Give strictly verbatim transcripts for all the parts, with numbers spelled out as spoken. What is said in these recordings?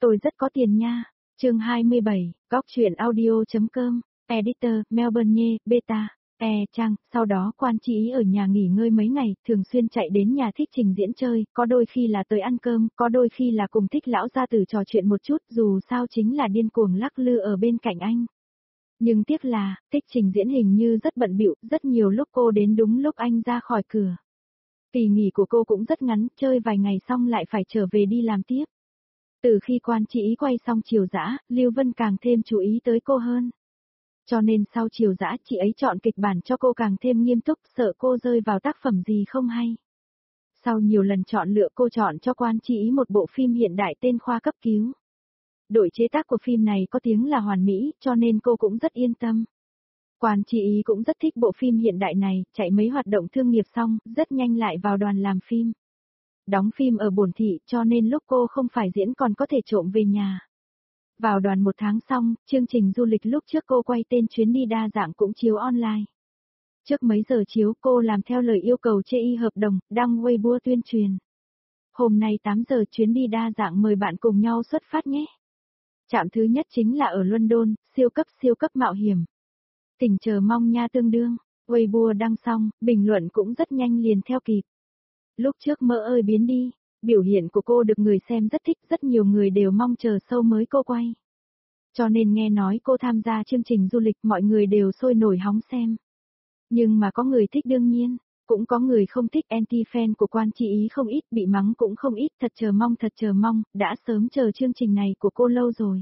Tôi rất có tiền nha. Chương hai mươi bảy, góc truyện audio.com, Editor, Melbourne nhé, Beta, E Trang, sau đó Quan Chi Ý ở nhà nghỉ ngơi mấy ngày, thường xuyên chạy đến nhà Thích Trình Diễn chơi, có đôi khi là tới ăn cơm, có đôi khi là cùng Thích lão gia tử trò chuyện một chút, dù sao chính là điên cuồng lắc lư ở bên cạnh anh. Nhưng tiếc là, Thích Trình Diễn hình như rất bận bịu, rất nhiều lúc cô đến đúng lúc anh ra khỏi cửa. Kỳ nghỉ của cô cũng rất ngắn, chơi vài ngày xong lại phải trở về đi làm tiếp. Từ khi Quan Chi Ý quay xong Chiều Dã, Lưu Vân càng thêm chú ý tới cô hơn. Cho nên sau Chiều Dã chị ấy chọn kịch bản cho cô càng thêm nghiêm túc, sợ cô rơi vào tác phẩm gì không hay. Sau nhiều lần chọn lựa cô chọn cho Quan Chi Ý một bộ phim hiện đại tên Khoa Cấp Cứu. Đội chế tác của phim này có tiếng là hoàn mỹ, cho nên cô cũng rất yên tâm. Quan Chi Ý cũng rất thích bộ phim hiện đại này, chạy mấy hoạt động thương nghiệp xong, rất nhanh lại vào đoàn làm phim. Đóng phim ở Bổn Thị, cho nên lúc cô không phải diễn còn có thể trộm về nhà. Vào đoàn một tháng xong, chương trình du lịch lúc trước cô quay tên Chuyến đi đa dạng cũng chiếu online. Trước mấy giờ chiếu cô làm theo lời yêu cầu chê y hợp đồng, đăng Weibo tuyên truyền. Hôm nay tám giờ Chuyến đi đa dạng mời bạn cùng nhau xuất phát nhé. Trạm thứ nhất chính là ở London, siêu cấp siêu cấp mạo hiểm. Tỉnh chờ mong nha tương đương, Weibo đăng xong, bình luận cũng rất nhanh liền theo kịp. Lúc trước Mỡ ơi biến đi, biểu hiện của cô được người xem rất thích, rất nhiều người đều mong chờ show mới cô quay. Cho nên nghe nói cô tham gia chương trình du lịch mọi người đều sôi nổi hóng xem. Nhưng mà có người thích đương nhiên, cũng có người không thích, anti-fan của Quan Chi Ý không ít, bị mắng cũng không ít, thật chờ mong thật chờ mong, đã sớm chờ chương trình này của cô lâu rồi.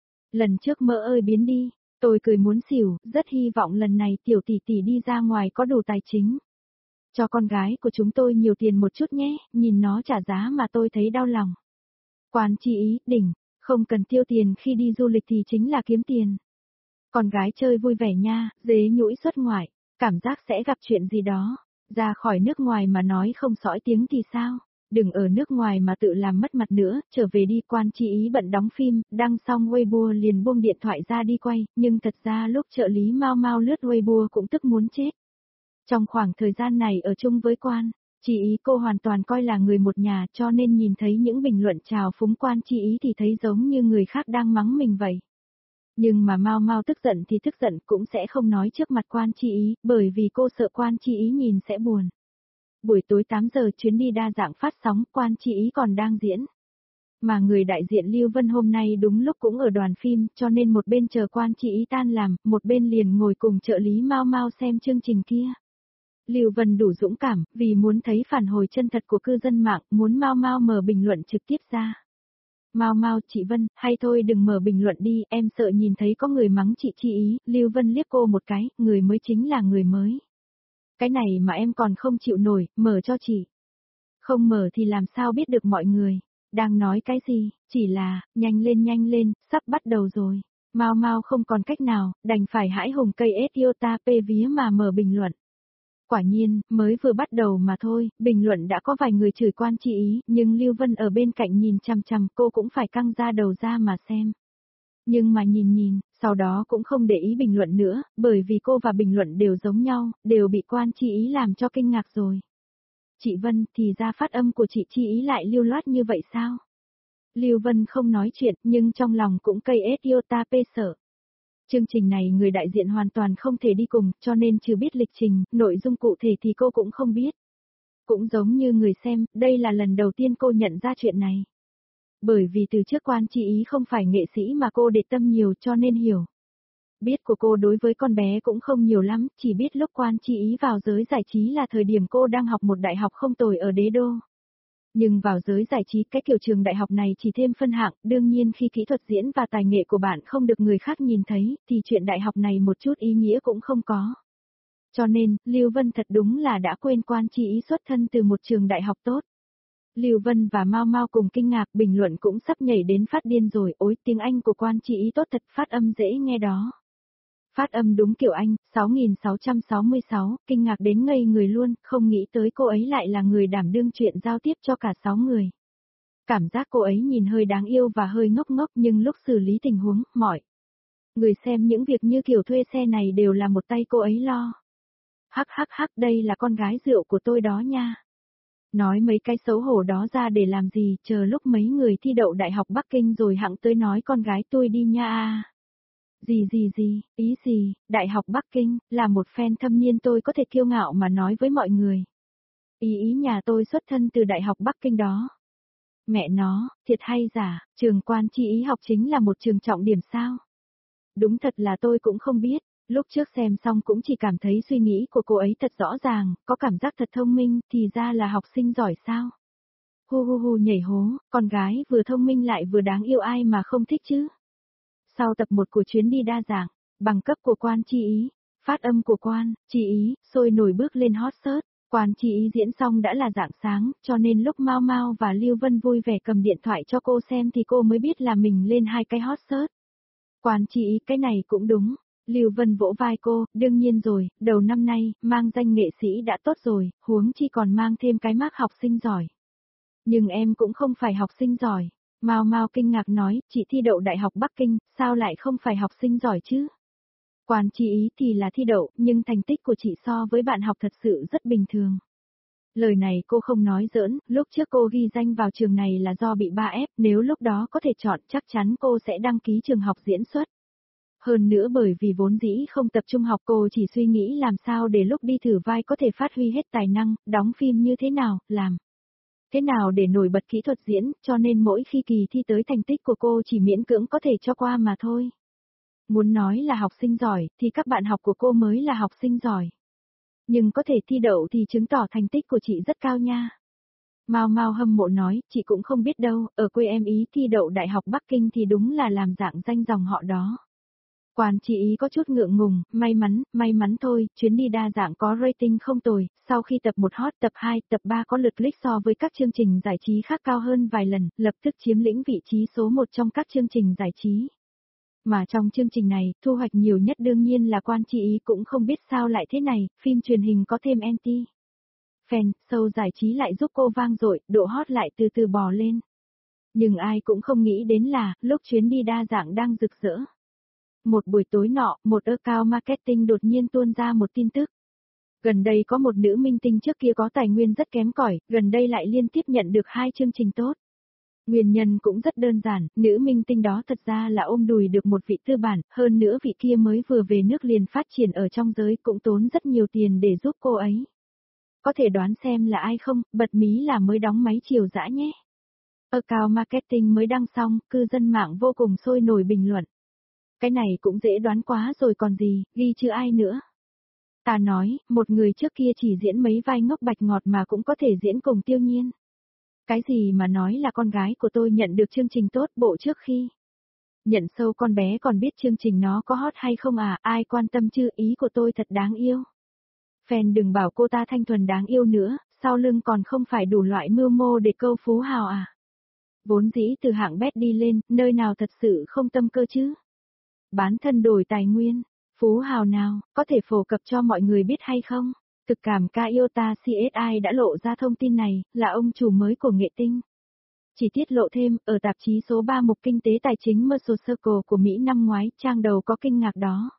Lần trước Mỡ ơi biến đi, tôi cười muốn xỉu, rất hy vọng lần này tiểu tỷ tỷ đi ra ngoài có đủ tài chính. Cho con gái của chúng tôi nhiều tiền một chút nhé, nhìn nó trả giá mà tôi thấy đau lòng. Quan Chi Ý, đỉnh, không cần tiêu tiền khi đi du lịch thì chính là kiếm tiền. Con gái chơi vui vẻ nha, dế nhũi xuất ngoại, cảm giác sẽ gặp chuyện gì đó, ra khỏi nước ngoài mà nói không sõi tiếng thì sao, đừng ở nước ngoài mà tự làm mất mặt nữa, trở về đi. Quan Chi Ý bận đóng phim, đăng xong Weibo liền buông điện thoại ra đi quay, nhưng thật ra lúc trợ lý Mao Mao lướt Weibo cũng tức muốn chết. Trong khoảng thời gian này ở chung với Quan Chi Ý cô hoàn toàn coi là người một nhà, cho nên nhìn thấy những bình luận chào phúng Quan Chi Ý thì thấy giống như người khác đang mắng mình vậy. Nhưng mà Mao Mao tức giận thì tức giận cũng sẽ không nói trước mặt Quan Chi Ý, bởi vì cô sợ Quan Chi Ý nhìn sẽ buồn. Buổi tối tám giờ Chuyến đi đa dạng phát sóng, Quan Chi Ý còn đang diễn. Mà người đại diện Lưu Vân hôm nay đúng lúc cũng ở đoàn phim, cho nên một bên chờ Quan Chi Ý tan làm, một bên liền ngồi cùng trợ lý Mao Mao xem chương trình kia. Lưu Vân đủ dũng cảm, vì muốn thấy phản hồi chân thật của cư dân mạng, muốn Mao Mao mở bình luận trực tiếp ra. Mao Mao, chị Vân, hay thôi đừng mở bình luận đi, em sợ nhìn thấy có người mắng chị Chi Ý. Lưu Vân liếc cô một cái, người mới chính là người mới. Cái này mà em còn không chịu nổi, mở cho chị. Không mở thì làm sao biết được mọi người đang nói cái gì, chỉ là, nhanh lên nhanh lên, sắp bắt đầu rồi. Mao Mao không còn cách nào, đành phải hãi hùng cây ét iota p vía mà mở bình luận. Quả nhiên, mới vừa bắt đầu mà thôi, bình luận đã có vài người chửi Quan Chi Ý, nhưng Lưu Vân ở bên cạnh nhìn chằm chằm, cô cũng phải căng ra đầu ra mà xem. Nhưng mà nhìn nhìn, sau đó cũng không để ý bình luận nữa, bởi vì cô và bình luận đều giống nhau, đều bị Quan Chi Ý làm cho kinh ngạc rồi. Chị Vân, thì ra phát âm của chị Chi Ý lại lưu loát như vậy sao? Lưu Vân không nói chuyện, nhưng trong lòng cũng cây ét iota p sợ. Chương trình này người đại diện hoàn toàn không thể đi cùng, cho nên chưa biết lịch trình, nội dung cụ thể thì cô cũng không biết. Cũng giống như người xem, đây là lần đầu tiên cô nhận ra chuyện này. Bởi vì từ trước Quan Chi Ý không phải nghệ sĩ mà cô để tâm nhiều cho nên hiểu. Biết của cô đối với con bé cũng không nhiều lắm, chỉ biết lúc Quan Chi Ý vào giới giải trí là thời điểm cô đang học một đại học không tồi ở Đế Đô. Nhưng vào giới giải trí, cái kiểu trường đại học này chỉ thêm phân hạng, đương nhiên khi kỹ thuật diễn và tài nghệ của bạn không được người khác nhìn thấy, thì chuyện đại học này một chút ý nghĩa cũng không có. Cho nên, Lưu Vân thật đúng là đã quên Quan Chi Ý xuất thân từ một trường đại học tốt. Lưu Vân và Mao Mao cùng kinh ngạc, bình luận cũng sắp nhảy đến phát điên rồi, ối tiếng Anh của Quan Chi Ý tốt thật, phát âm dễ nghe đó. Phát âm đúng kiểu Anh, sáu nghìn sáu trăm sáu mươi sáu, kinh ngạc đến ngây người luôn, không nghĩ tới cô ấy lại là người đảm đương chuyện giao tiếp cho cả sáu người. Cảm giác cô ấy nhìn hơi đáng yêu và hơi ngốc ngốc, nhưng lúc xử lý tình huống, mọi người xem những việc như kiểu thuê xe này đều là một tay cô ấy lo. Hắc hắc hắc, đây là con gái rượu của tôi đó nha. Nói mấy cái xấu hổ đó ra để làm gì, chờ lúc mấy người thi đậu Đại học Bắc Kinh rồi hẵng tới nói con gái tôi đi nha a. Gì gì gì, ý gì, Đại học Bắc Kinh, là một fan thâm niên tôi có thể kiêu ngạo mà nói với mọi người. Ý ý nhà tôi xuất thân từ Đại học Bắc Kinh đó. Mẹ nó, thiệt hay giả, trường Quan Chi Ý học chính là một trường trọng điểm sao? Đúng thật là tôi cũng không biết, lúc trước xem xong cũng chỉ cảm thấy suy nghĩ của cô ấy thật rõ ràng, có cảm giác thật thông minh, thì ra là học sinh giỏi sao? Hu hu hu nhảy hố, con gái vừa thông minh lại vừa đáng yêu ai mà không thích chứ? Sau tập một của chuyến đi đa dạng, bằng cấp của Quan Chi Ý, phát âm của Quan Chi Ý, sôi nổi bước lên hot search. Quan Chi Ý diễn xong đã là rạng sáng, cho nên lúc Mao Mao và Lưu Vân vui vẻ cầm điện thoại cho cô xem thì cô mới biết là mình lên hai cái hot search. Quan Chi Ý cái này cũng đúng. Lưu Vân vỗ vai cô, đương nhiên rồi, đầu năm nay, mang danh nghệ sĩ đã tốt rồi, huống chi còn mang thêm cái mác học sinh giỏi. Nhưng em cũng không phải học sinh giỏi. Mao Mao kinh ngạc nói, chị thi đậu Đại học Bắc Kinh, sao lại không phải học sinh giỏi chứ? Quan Chi Ý thì là thi đậu, nhưng thành tích của chị so với bạn học thật sự rất bình thường. Lời này cô không nói giỡn, lúc trước cô ghi danh vào trường này là do bị ba ép, nếu lúc đó có thể chọn chắc chắn cô sẽ đăng ký trường học diễn xuất. Hơn nữa bởi vì vốn dĩ không tập trung học cô chỉ suy nghĩ làm sao để lúc đi thử vai có thể phát huy hết tài năng, đóng phim như thế nào, làm thế nào để nổi bật kỹ thuật diễn, cho nên mỗi khi kỳ thi tới thành tích của cô chỉ miễn cưỡng có thể cho qua mà thôi. Muốn nói là học sinh giỏi, thì các bạn học của cô mới là học sinh giỏi. Nhưng có thể thi đậu thì chứng tỏ thành tích của chị rất cao nha. Mao Mao hâm mộ nói, chị cũng không biết đâu, ở quê em Ý thi đậu Đại học Bắc Kinh thì đúng là làm dạng danh dòng họ đó. Quan Chi Ý có chút ngượng ngùng, may mắn, may mắn thôi, chuyến đi đa dạng có rating không tồi, sau khi tập một hot, tập hai, tập ba có lượt click so với các chương trình giải trí khác cao hơn vài lần, lập tức chiếm lĩnh vị trí số một trong các chương trình giải trí. Mà trong chương trình này, thu hoạch nhiều nhất đương nhiên là Quan Chi Ý cũng không biết sao lại thế này, phim truyền hình có thêm anti fan, show giải trí lại giúp cô vang dội, độ hot lại từ từ bò lên. Nhưng ai cũng không nghĩ đến là, lúc chuyến đi đa dạng đang rực rỡ. Một buổi tối nọ, một account marketing đột nhiên tuôn ra một tin tức. Gần đây có một nữ minh tinh trước kia có tài nguyên rất kém cỏi, gần đây lại liên tiếp nhận được hai chương trình tốt. Nguyên nhân cũng rất đơn giản, nữ minh tinh đó thật ra là ôm đùi được một vị tư bản, hơn nữa vị kia mới vừa về nước liền phát triển ở trong giới cũng tốn rất nhiều tiền để giúp cô ấy. Có thể đoán xem là ai không, bật mí là mới đóng máy chiều dã nhé. Account marketing mới đăng xong, cư dân mạng vô cùng sôi nổi bình luận. Cái này cũng dễ đoán quá rồi còn gì, ghi chứ ai nữa. Ta nói, một người trước kia chỉ diễn mấy vai ngốc bạch ngọt mà cũng có thể diễn cùng Tiêu Nhiên. Cái gì mà nói là con gái của tôi nhận được chương trình tốt bộ trước khi. Nhận sâu con bé còn biết chương trình nó có hot hay không à, ai quan tâm chứ, ý của tôi thật đáng yêu. Fan đừng bảo cô ta thanh thuần đáng yêu nữa, sau lưng còn không phải đủ loại mưu mô để câu phú hào à. Vốn dĩ từ hạng bét đi lên, nơi nào thật sự không tâm cơ chứ. Bán thân đổi tài nguyên, phú hào nào, có thể phổ cập cho mọi người biết hay không? Thực cảm ca Iota xê ét i đã lộ ra thông tin này, là ông chủ mới của Nghệ Tinh. Chỉ tiết lộ thêm, ở tạp chí số ba mục kinh tế tài chính Mercer Circle của Mỹ năm ngoái, trang đầu có kinh ngạc đó.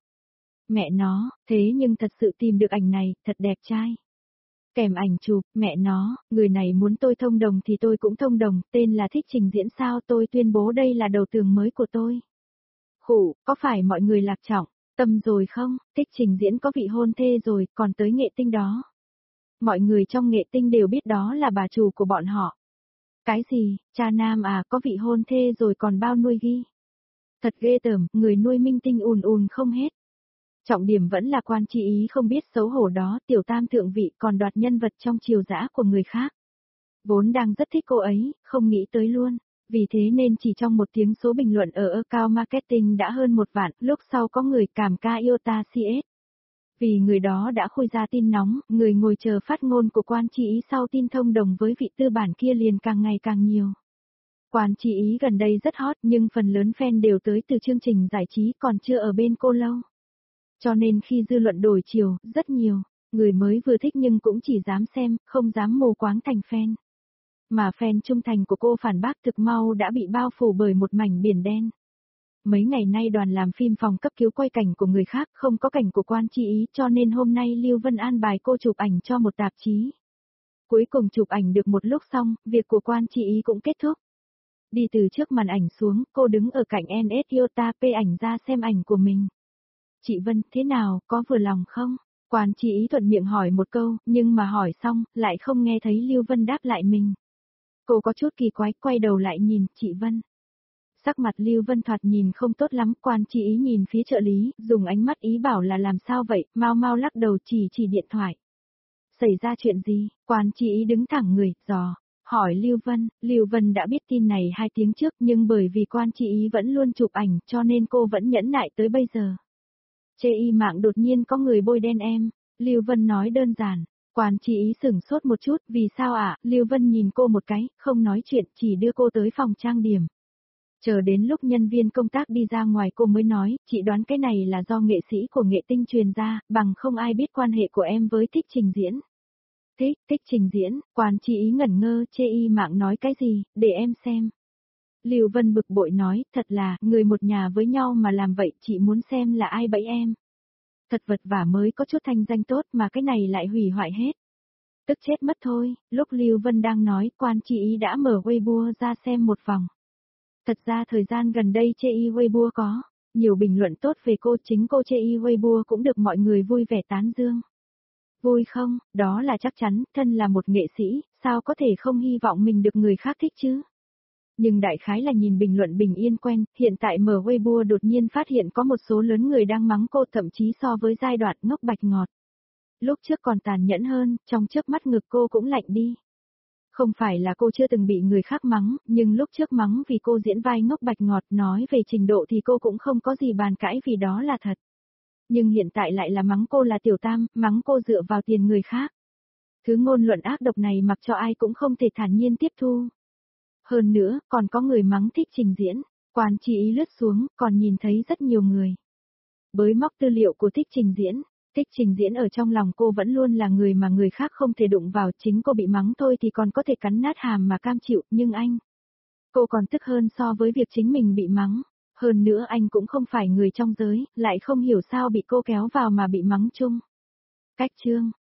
Mẹ nó, thế nhưng thật sự tìm được ảnh này, thật đẹp trai. Kèm ảnh chụp, mẹ nó, người này muốn tôi thông đồng thì tôi cũng thông đồng, tên là Thích Trình Diễn sao, tôi tuyên bố đây là đầu tường mới của tôi. Khủ, có phải mọi người lạc trọng, tâm rồi không, Thích Trình Diễn có vị hôn thê rồi, còn tới Nghệ Tinh đó. Mọi người trong Nghệ Tinh đều biết đó là bà chủ của bọn họ. Cái gì, cha nam à, có vị hôn thê rồi còn bao nuôi ghi. Thật ghê tởm, người nuôi minh tinh ùn ùn không hết. Trọng điểm vẫn là Quan Chi Ý không biết xấu hổ đó, tiểu tam thượng vị còn đoạt nhân vật trong triều dã của người khác. Vốn đang rất thích cô ấy, không nghĩ tới luôn. Vì thế nên chỉ trong một tiếng số bình luận ở account marketing đã hơn một vạn, lúc sau có người cảm ca Iota xê ét. Vì người đó đã khui ra tin nóng, người ngồi chờ phát ngôn của Quan Chi Ý sau tin thông đồng với vị tư bản kia liền càng ngày càng nhiều. Quan Chi Ý gần đây rất hot nhưng phần lớn fan đều tới từ chương trình giải trí còn chưa ở bên cô lâu. Cho nên khi dư luận đổi chiều, rất nhiều, người mới vừa thích nhưng cũng chỉ dám xem, không dám mù quáng thành fan. Mà fan trung thành của cô phản bác thực mau đã bị bao phủ bởi một mảnh biển đen. Mấy ngày nay đoàn làm phim phòng cấp cứu quay cảnh của người khác không có cảnh của Quan Chi Ý cho nên hôm nay Lưu Vân an bài cô chụp ảnh cho một tạp chí. Cuối cùng chụp ảnh được một lúc xong, việc của quan chị ý cũng kết thúc. Đi từ trước màn ảnh xuống, cô đứng ở cạnh en ét Iota P ảnh ra xem ảnh của mình. Chị Vân, thế nào, có vừa lòng không? Quan chị ý thuận miệng hỏi một câu, nhưng mà hỏi xong, lại không nghe thấy Lưu Vân đáp lại mình. Cô có chút kỳ quái, quay đầu lại nhìn, chị Vân. Sắc mặt Lưu Vân thoạt nhìn không tốt lắm, quan chị ý nhìn phía trợ lý, dùng ánh mắt ý bảo là làm sao vậy, mau mau lắc đầu chỉ chỉ điện thoại. Xảy ra chuyện gì? Quan chị ý đứng thẳng người, dò. Hỏi Lưu Vân, Lưu Vân đã biết tin này hai tiếng trước nhưng bởi vì quan chị ý vẫn luôn chụp ảnh cho nên cô vẫn nhẫn nại tới bây giờ. Chê y mạng đột nhiên có người bôi đen em, Lưu Vân nói đơn giản. Quan chị ý sửng sốt một chút, vì sao ạ? À? Lưu Vân nhìn cô một cái, không nói chuyện, chỉ đưa cô tới phòng trang điểm. Chờ đến lúc nhân viên công tác đi ra ngoài cô mới nói, chị đoán cái này là do nghệ sĩ của Nghệ Tinh truyền ra, bằng không ai biết quan hệ của em với Thích Trình Diễn. Thích, Thích Trình Diễn, quan chị ý ngẩn ngơ, chê y mạng nói cái gì, để em xem. Lưu Vân bực bội nói, thật là, người một nhà với nhau mà làm vậy, chị muốn xem là ai bẫy em. Thật vật vả mới có chút thanh danh tốt mà cái này lại hủy hoại hết. Tức chết mất thôi, lúc Lưu Vân đang nói, quan chị ý đã mở Weibo ra xem một vòng. Thật ra thời gian gần đây chê y Weibo có nhiều bình luận tốt về cô, chính cô chê y Weibo cũng được mọi người vui vẻ tán dương. Vui không, đó là chắc chắn, thân là một nghệ sĩ, sao có thể không hy vọng mình được người khác thích chứ? Nhưng đại khái là nhìn bình luận bình yên quen, hiện tại mở Weibo đột nhiên phát hiện có một số lớn người đang mắng cô, thậm chí so với giai đoạn ngốc bạch ngọt. Lúc trước còn tàn nhẫn hơn, trong chớp mắt ngực cô cũng lạnh đi. Không phải là cô chưa từng bị người khác mắng, nhưng lúc trước mắng vì cô diễn vai ngốc bạch ngọt, nói về trình độ thì cô cũng không có gì bàn cãi vì đó là thật. Nhưng hiện tại lại là mắng cô là tiểu tam, mắng cô dựa vào tiền người khác. Thứ ngôn luận ác độc này mặc cho ai cũng không thể thản nhiên tiếp thu. Hơn nữa, còn có người mắng Thích Trình Diễn, quan chị ý lướt xuống, còn nhìn thấy rất nhiều người bới móc tư liệu của Thích Trình Diễn. Thích Trình Diễn ở trong lòng cô vẫn luôn là người mà người khác không thể đụng vào, chính cô bị mắng thôi thì còn có thể cắn nát hàm mà cam chịu, nhưng anh, cô còn tức hơn so với việc chính mình bị mắng. Hơn nữa anh cũng không phải người trong giới, lại không hiểu sao bị cô kéo vào mà bị mắng chung. Cách chương